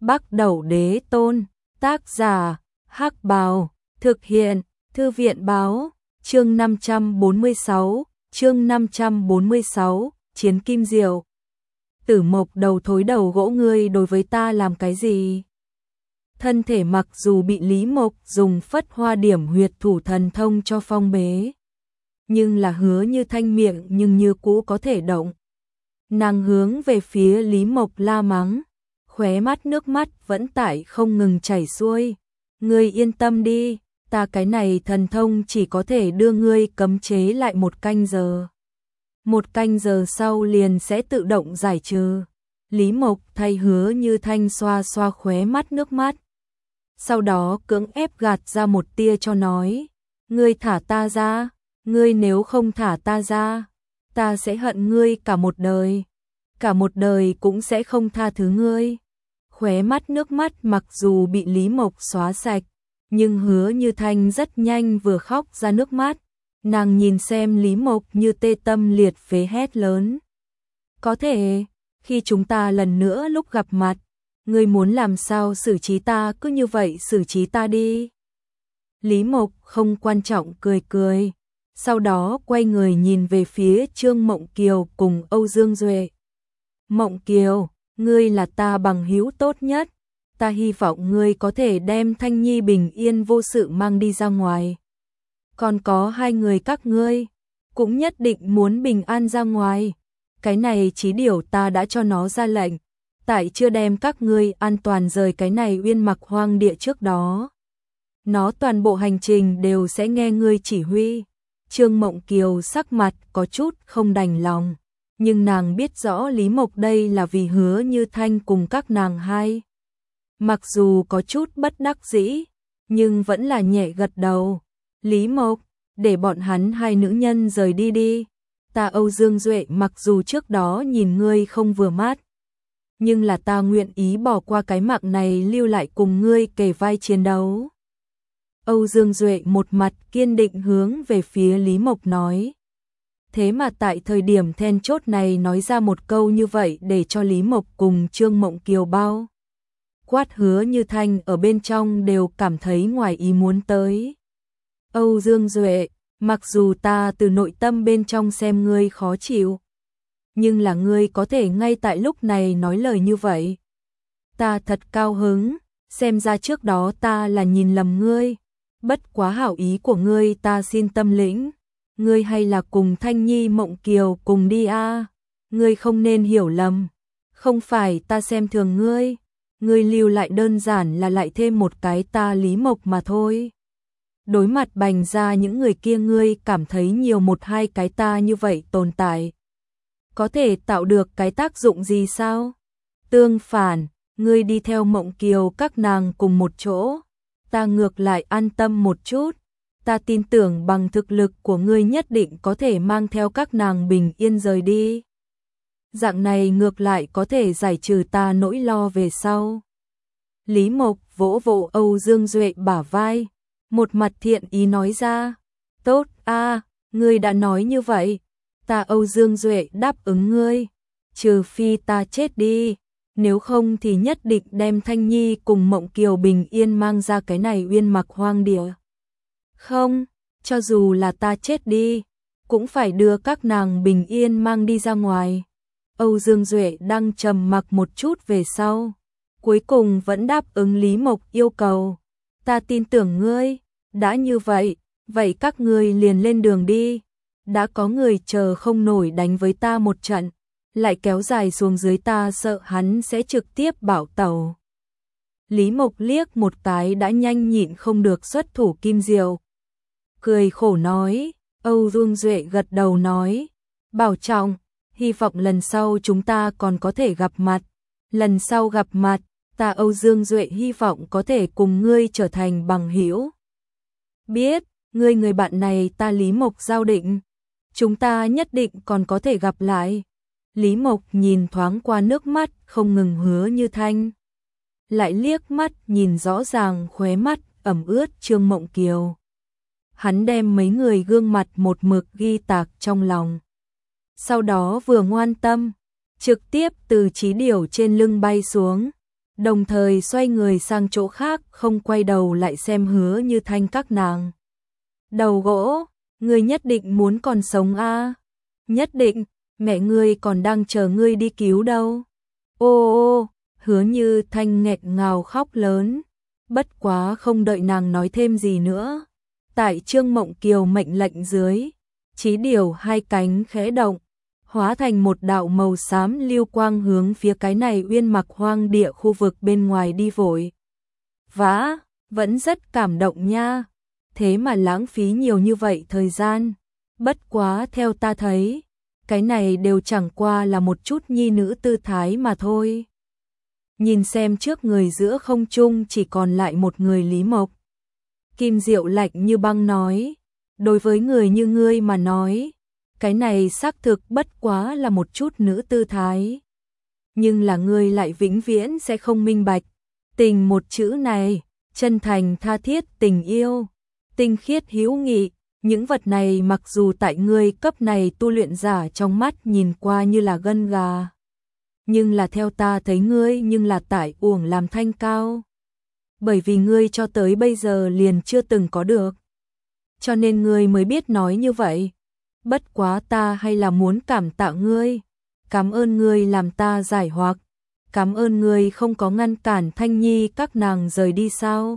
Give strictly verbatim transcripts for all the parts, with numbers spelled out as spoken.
Bắc Đẩu Đế Tôn, tác giả, Hắc Bào, thực hiện, Thư viện báo, chương năm trăm bốn mươi sáu, chương năm trăm bốn mươi sáu, Chiến Kim Diệu. Tử Mộc đầu thối đầu gỗ, ngươi đối với ta làm cái gì? Thân thể mặc dù bị Lý Mộc dùng phất hoa điểm huyệt thủ thần thông cho phong bế, nhưng là Hứa Như Thanh miệng nhưng như cũ có thể động. Nàng hướng về phía Lý Mộc la mắng, khóe mắt nước mắt vẫn tại không ngừng chảy xuôi. Ngươi yên tâm đi, ta cái này thần thông chỉ có thể đưa ngươi cấm chế lại một canh giờ. Một canh giờ sau liền sẽ tự động giải trừ. Lý Mộc thay Hứa Như Thanh xoa xoa khóe mắt nước mắt. Sau đó cưỡng ép gạt ra một tia cho nói, ngươi thả ta ra, ngươi nếu không thả ta ra, ta sẽ hận ngươi cả một đời, cả một đời cũng sẽ không tha thứ ngươi. Khóe mắt nước mắt mặc dù bị Lý Mộc xóa sạch, nhưng Hứa Như Thanh rất nhanh vừa khóc ra nước mắt. Nàng nhìn xem Lý Mộc như tê tâm liệt phế hét lớn. Có thể, khi chúng ta lần nữa lúc gặp mặt, ngươi muốn làm sao xử trí ta cứ như vậy xử trí ta đi. Lý Mộc không quan trọng cười cười, sau đó quay người nhìn về phía Trương Mộng Kiều cùng Âu Dương Duệ. Mộng Kiều, ngươi là ta bằng hữu tốt nhất, ta hy vọng ngươi có thể đem Thanh Nhi bình yên vô sự mang đi ra ngoài. Còn có hai người các ngươi, cũng nhất định muốn bình an ra ngoài. Cái này Chí Điểu ta đã cho nó ra lệnh, tại chưa đem các ngươi an toàn rời cái này Uyên Mặc hoang địa trước đó, nó toàn bộ hành trình đều sẽ nghe ngươi chỉ huy. Trương Mộng Kiều sắc mặt có chút không đành lòng, nhưng nàng biết rõ Lý Mộc đây là vì Hứa Như Thanh cùng các nàng hai. Mặc dù có chút bất đắc dĩ, nhưng vẫn là nhẹ gật đầu. Lý Mộc, để bọn hắn hai nữ nhân rời đi đi. Ta Âu Dương Duệ mặc dù trước đó nhìn ngươi không vừa mắt, nhưng là ta nguyện ý bỏ qua cái mạng này lưu lại cùng ngươi kề vai chiến đấu. Âu Dương Duệ một mặt kiên định hướng về phía Lý Mộc nói. Thế mà tại thời điểm then chốt này nói ra một câu như vậy để cho Lý Mộc cùng Trương Mộng Kiều bao quát Hứa Như Thanh ở bên trong đều cảm thấy ngoài ý muốn tới. Âu Dương Duệ, mặc dù ta từ nội tâm bên trong xem ngươi khó chịu, nhưng là ngươi có thể ngay tại lúc này nói lời như vậy, ta thật cao hứng. Xem ra trước đó ta là nhìn lầm ngươi, bất quá hảo ý của ngươi ta xin tâm lĩnh. Ngươi hay là cùng Thanh Nhi Mộng Kiều cùng đi a, à. Ngươi không nên hiểu lầm, không phải ta xem thường ngươi, ngươi lưu lại đơn giản là lại thêm một cái ta Lý Mộc mà thôi. Đối mặt bành ra những người kia, ngươi cảm thấy nhiều một hai cái ta như vậy tồn tại có thể tạo được cái tác dụng gì sao? Tương phản, ngươi đi theo Mộng Kiều các nàng cùng một chỗ, ta ngược lại an tâm một chút. Ta tin tưởng bằng thực lực của ngươi nhất định có thể mang theo các nàng bình yên rời đi. Dạng này ngược lại có thể giải trừ ta nỗi lo về sau. Lý Mộc vỗ vỗ Âu Dương Duệ bả vai, một mặt thiện ý nói ra. Tốt a, à, ngươi đã nói như vậy, ta Âu Dương Duệ đáp ứng ngươi, trừ phi ta chết đi, nếu không thì nhất định đem Thanh Nhi cùng Mộng Kiều bình yên mang ra cái này Uyên Mặc hoang địa. Không, cho dù là ta chết đi, cũng phải đưa các nàng bình yên mang đi ra ngoài. Âu Dương Duệ đang trầm mặc một chút về sau, cuối cùng vẫn đáp ứng Lý Mộc yêu cầu. Ta tin tưởng ngươi, đã như vậy, vậy các ngươi liền lên đường đi. Đã có người chờ không nổi đánh với ta một trận, lại kéo dài xuống dưới, ta sợ hắn sẽ trực tiếp bảo tẩu. Lý Mộc liếc một cái đã nhanh nhịn không được xuất thủ Kim Diệu, cười khổ nói. Âu Dương Duệ gật đầu nói, bảo trọng, hy vọng lần sau chúng ta còn có thể gặp mặt. Lần sau gặp mặt, ta Âu Dương Duệ hy vọng có thể cùng ngươi trở thành bằng hữu. Biết, ngươi người bạn này ta Lý Mộc giao định, chúng ta nhất định còn có thể gặp lại. Lý Mộc nhìn thoáng qua nước mắt không ngừng Hứa Như Thanh, lại liếc mắt nhìn rõ ràng khóe mắt ẩm ướt Trương Mộng Kiều. Hắn đem mấy người gương mặt một mực ghi tạc trong lòng. Sau đó vừa ngoan tâm, trực tiếp từ Chí Điểu trên lưng bay xuống, đồng thời xoay người sang chỗ khác, không quay đầu lại xem Hứa Như Thanh các nàng. Đầu gỗ, ngươi nhất định muốn còn sống à? Nhất định, mẹ ngươi còn đang chờ ngươi đi cứu đâu. Ô ô, Hứa Như Thanh nghẹn ngào khóc lớn, bất quá không đợi nàng nói thêm gì nữa. Tại Trương Mộng Kiều mệnh lệnh dưới, Chí Điều hai cánh khẽ động, hóa thành một đạo màu xám lưu quang hướng phía cái này uyên mặc hoang địa khu vực bên ngoài đi vội. Vã, vẫn rất cảm động nha, thế mà lãng phí nhiều như vậy thời gian. Bất quá theo ta thấy, cái này đều chẳng qua là một chút nhi nữ tư thái mà thôi. Nhìn xem trước người giữa không trung chỉ còn lại một người Lý Mộc. Kim Diệu lạnh như băng nói, đối với người như ngươi mà nói, cái này xác thực bất quá là một chút nữ tư thái. Nhưng là ngươi lại vĩnh viễn sẽ không minh bạch, tình một chữ này, chân thành tha thiết tình yêu, tinh khiết hữu nghị, những vật này mặc dù tại ngươi cấp này tu luyện giả trong mắt nhìn qua như là gân gà, nhưng là theo ta thấy ngươi nhưng là tại uổng làm thanh cao. Bởi vì ngươi cho tới bây giờ liền chưa từng có được, cho nên ngươi mới biết nói như vậy. Bất quá ta hay là muốn cảm tạ ngươi, cảm ơn ngươi làm ta giải hoặc, cảm ơn ngươi không có ngăn cản Thanh Nhi các nàng rời đi sao.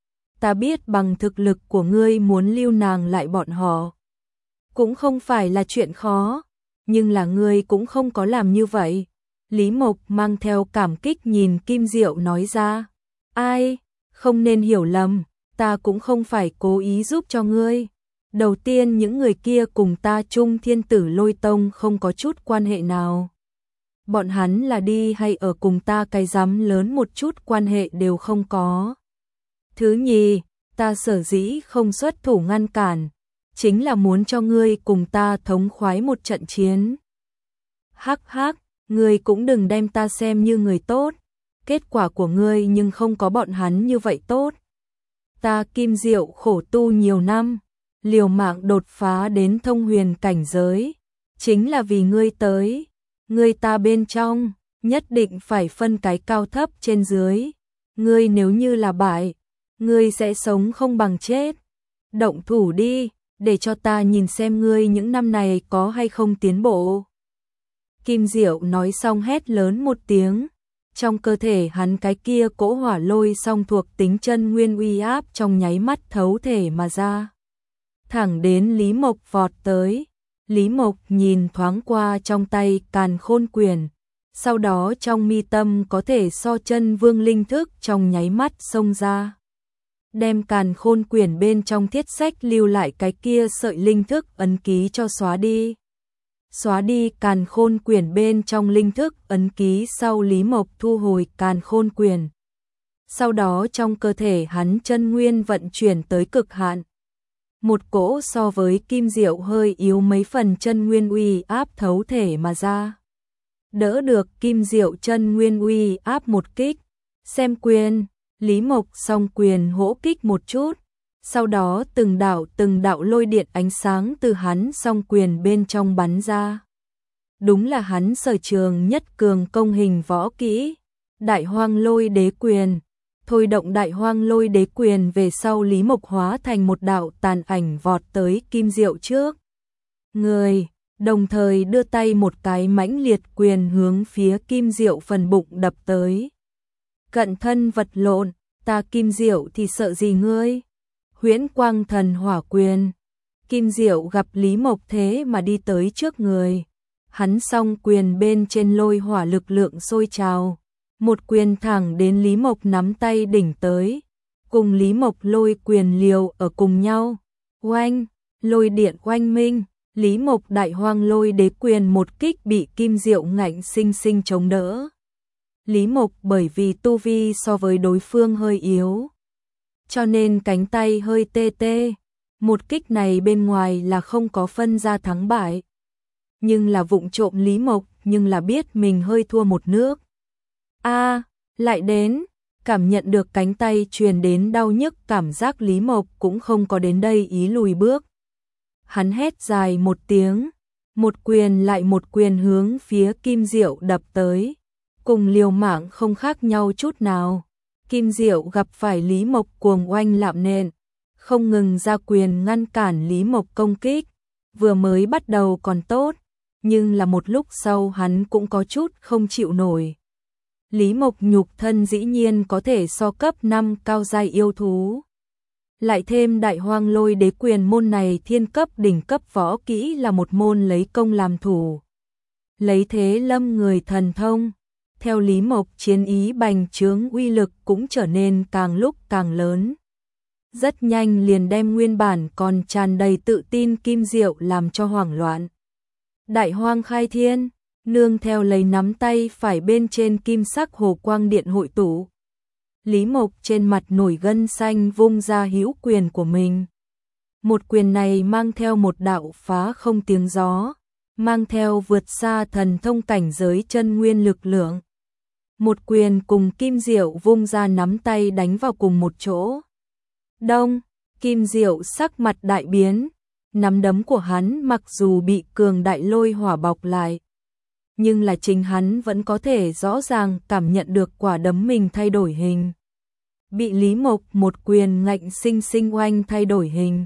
Ta biết bằng thực lực của ngươi muốn lưu nàng lại bọn họ cũng không phải là chuyện khó, nhưng là ngươi cũng không có làm như vậy. Lý Mộc mang theo cảm kích nhìn Kim Diệu nói ra, ai, không nên hiểu lầm, ta cũng không phải cố ý giúp cho ngươi. Đầu tiên những người kia cùng ta Trung Thiên Tử Lôi Tông không có chút quan hệ nào. Bọn hắn là đi hay ở cùng ta cái rắm lớn một chút quan hệ đều không có. Thứ nhì, ta sở dĩ không xuất thủ ngăn cản, chính là muốn cho ngươi cùng ta thống khoái một trận chiến. Hắc hắc, ngươi cũng đừng đem ta xem như người tốt, kết quả của ngươi nhưng không có bọn hắn như vậy tốt. Ta Kim Diệu khổ tu nhiều năm, liều mạng đột phá đến thông huyền cảnh giới, chính là vì ngươi tới, ngươi ta bên trong, nhất định phải phân cái cao thấp trên dưới, ngươi nếu như là bại, ngươi sẽ sống không bằng chết. Động thủ đi, để cho ta nhìn xem ngươi những năm này có hay không tiến bộ. Kim Diệu nói xong hét lớn một tiếng, trong cơ thể hắn cái kia cỗ hỏa lôi song thuộc tính chân nguyên uy áp trong nháy mắt thấu thể mà ra. Thẳng đến Lý Mộc vọt tới, Lý Mộc nhìn thoáng qua trong tay Càn Khôn Quyền, sau đó trong mi tâm có thể so chân vương linh thức trong nháy mắt xông ra. Đem Càn Khôn Quyền bên trong thiết sách lưu lại cái kia sợi linh thức ấn ký cho xóa đi. Xóa đi Càn Khôn Quyền bên trong linh thức ấn ký sau, Lý Mộc thu hồi Càn Khôn Quyền. Sau đó trong cơ thể hắn chân nguyên vận chuyển tới cực hạn. Một cỗ so với Kim Diệu hơi yếu mấy phần chân nguyên uy áp thấu thể mà ra. Đỡ được Kim Diệu chân nguyên uy áp một kích. Xem quyền, Lý Mộc song quyền hỗ kích một chút. Sau đó từng đạo từng đạo lôi điện ánh sáng từ hắn song quyền bên trong bắn ra. Đúng là hắn sở trường nhất cường công hình võ kỹ, Đại Hoang Lôi Đế Quyền. Thôi động Đại Hoang Lôi Đế Quyền về sau, Lý Mộc hóa thành một đạo tàn ảnh vọt tới Kim Diệu trước người, đồng thời đưa tay một cái mãnh liệt quyền hướng phía Kim Diệu phần bụng đập tới. Cận thân vật lộn, ta Kim Diệu thì sợ gì ngươi? Huyễn Quang Thần Hỏa Quyền. Kim Diệu gặp Lý Mộc thế mà đi tới trước người, hắn song quyền bên trên lôi hỏa lực lượng sôi trào, một quyền thẳng đến Lý Mộc nắm tay đỉnh tới, cùng Lý Mộc lôi quyền liều ở cùng nhau. Oanh, lôi điện oanh minh, Lý Mộc Đại Hoang Lôi Đế Quyền một kích bị Kim Diệu ngạnh sinh sinh chống đỡ. Lý Mộc bởi vì tu vi so với đối phương hơi yếu, cho nên cánh tay hơi tê tê. Một kích này bên ngoài là không có phân ra thắng bại, nhưng là vụng trộm Lý Mộc nhưng là biết mình hơi thua một nước. A, à, lại đến, cảm nhận được cánh tay truyền đến đau nhức cảm giác, Lý Mộc cũng không có đến đây ý lùi bước. Hắn hét dài một tiếng, một quyền lại một quyền hướng phía Kim Diệu đập tới. cùng liều mạng không khác nhau chút nào. Kim Diệu gặp phải Lý Mộc cuồng oanh lạm nện, không ngừng ra quyền ngăn cản Lý Mộc công kích, vừa mới bắt đầu còn tốt, nhưng là một lúc sau hắn cũng có chút không chịu nổi. Lý Mộc nhục thân dĩ nhiên có thể so cấp năm cao giai yêu thú. Lại thêm Đại Hoang Lôi Đế Quyền môn này thiên cấp đỉnh cấp võ kỹ là một môn lấy công làm thủ. Lấy thế lâm người thần thông, theo Lý Mộc chiến ý bành trướng, uy lực cũng trở nên càng lúc càng lớn. Rất nhanh liền đem nguyên bản còn tràn đầy tự tin Kim Diệu làm cho hoảng loạn. Đại Hoang Khai Thiên, nương theo lấy nắm tay phải bên trên kim sắc hồ quang điện hội tụ. Lý Mộc trên mặt nổi gân xanh vung ra hữu quyền của mình. Một quyền này mang theo một đạo phá không tiếng gió, mang theo vượt xa thần thông cảnh giới chân nguyên lực lượng. Một quyền cùng Kim Diệu vung ra nắm tay đánh vào cùng một chỗ. Đông, Kim Diệu sắc mặt đại biến, nắm đấm của hắn mặc dù bị cường đại lôi hỏa bọc lại, nhưng là chính hắn vẫn có thể rõ ràng cảm nhận được quả đấm mình thay đổi hình. Bị Lý Mộc một quyền ngạnh sinh sinh oanh thay đổi hình.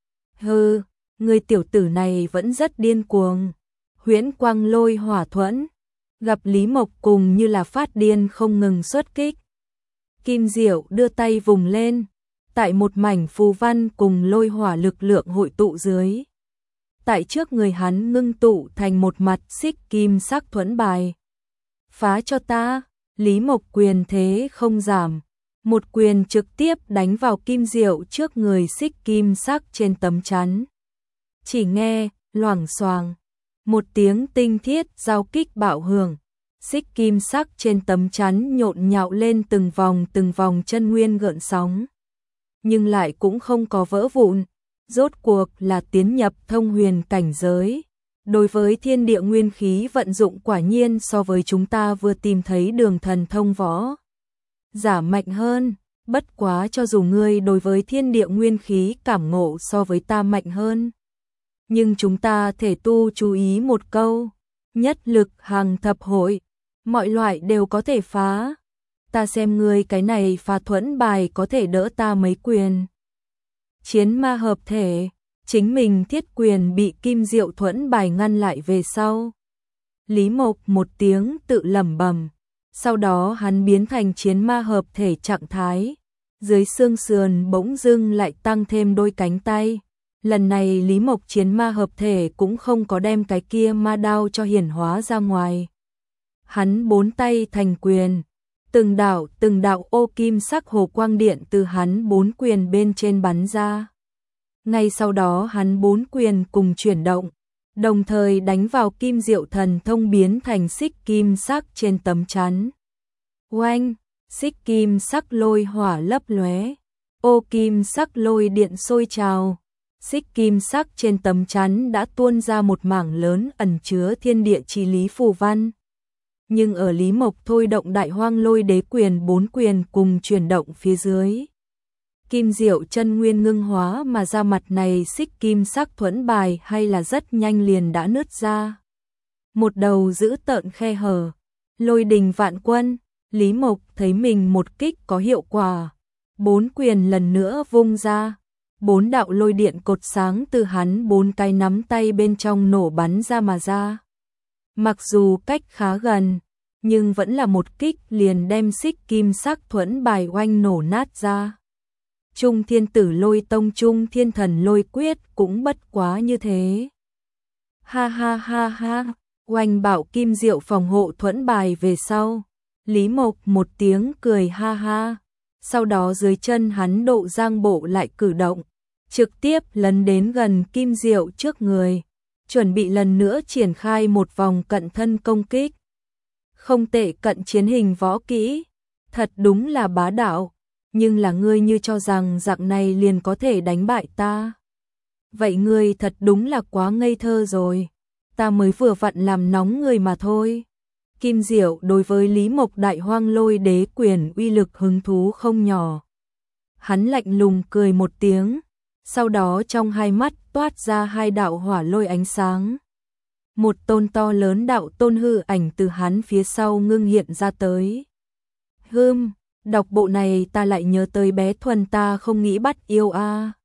Hừ, người tiểu tử này vẫn rất điên cuồng. Huyễn quang lôi hỏa thuẫn, gặp Lý Mộc cùng như là phát điên không ngừng xuất kích. Kim Diệu đưa tay vùng lên, tại một mảnh phù văn cùng lôi hỏa lực lượng hội tụ dưới. Tại trước người hắn ngưng tụ thành một mặt xích kim sắc thuẫn bài. Phá cho ta, Lý Mộc quyền thế không giảm. Một quyền trực tiếp đánh vào Kim Diệu trước người xích kim sắc trên tấm chắn. Chỉ nghe, loảng xoàng, một tiếng tinh thiết giao kích bạo hưởng. Xích kim sắc trên tấm chắn nhộn nhạo lên từng vòng từng vòng chân nguyên gợn sóng. Nhưng lại cũng không có vỡ vụn, rốt cuộc là tiến nhập thông huyền cảnh giới. Đối với thiên địa nguyên khí vận dụng quả nhiên so với chúng ta vừa tìm thấy đường thần thông võ giả mạnh hơn, bất quá cho dù ngươi đối với thiên địa nguyên khí cảm ngộ so với ta mạnh hơn. Nhưng chúng ta thể tu chú ý một câu, nhất lực hàng thập hội, mọi loại đều có thể phá. Ta xem ngươi cái này phá thuẫn bài có thể đỡ ta mấy quyền. Chiến ma hợp thể, chính mình thiết quyền bị Kim Diệu thuẫn bài ngăn lại về sau. Lý Mộc một tiếng tự lẩm bẩm, sau đó hắn biến thành chiến ma hợp thể trạng thái. Dưới xương sườn bỗng dưng lại tăng thêm đôi cánh tay. Lần này Lý Mộc chiến ma hợp thể cũng không có đem cái kia ma đao cho hiển hóa ra ngoài. Hắn bốn tay thành quyền, từng đạo từng đạo ô kim sắc hồ quang điện từ hắn bốn quyền bên trên bắn ra. Ngay sau đó hắn bốn quyền cùng chuyển động, đồng thời đánh vào Kim Diệu thần thông biến thành xích kim sắc trên tấm chắn. Oanh, xích kim sắc lôi hỏa lấp lóe, ô kim sắc lôi điện sôi trào. Xích kim sắc trên tấm chắn đã tuôn ra một mảng lớn ẩn chứa thiên địa chi lý phù văn. Nhưng ở Lý Mộc thôi động Đại Hoang Lôi Đế Quyền bốn quyền cùng chuyển động phía dưới, Kim Diệu chân nguyên ngưng hóa mà ra mặt này xích kim sắc thuẫn bài hay là rất nhanh liền đã nứt ra. Một đầu giữ tợn khe hở, lôi đình vạn quân, Lý Mộc thấy mình một kích có hiệu quả. Bốn quyền lần nữa vung ra, bốn đạo lôi điện cột sáng từ hắn bốn cái nắm tay bên trong nổ bắn ra mà ra. Mặc dù cách khá gần, nhưng vẫn là một kích liền đem xích kim sắc thuẫn bài oanh nổ nát ra. Trung Thiên Tử Lôi Tông Trung Thiên Thần Lôi Quyết cũng bất quá như thế. Ha ha ha ha, oanh bảo Kim Diệu phòng hộ thuẫn bài về sau. Lý Mộc một tiếng cười ha ha, sau đó dưới chân hắn độ giang bộ lại cử động, trực tiếp lấn đến gần Kim Diệu trước người, chuẩn bị lần nữa triển khai một vòng cận thân công kích. Không tệ, cận chiến hình võ kỹ, thật đúng là bá đạo, nhưng là ngươi như cho rằng dạng này liền có thể đánh bại ta. Vậy ngươi thật đúng là quá ngây thơ rồi, ta mới vừa vặn làm nóng người mà thôi. Kim Diệu đối với Lý Mộc Đại Hoang Lôi Đế Quyền uy lực hứng thú không nhỏ. Hắn lạnh lùng cười một tiếng, sau đó trong hai mắt toát ra hai đạo hỏa lôi ánh sáng. một tôn to lớn đạo tôn hư ảnh từ hắn phía sau ngưng hiện ra tới. Hừm, đọc bộ này ta lại nhớ tới bé Thuần ta không nghĩ bắt yêu a.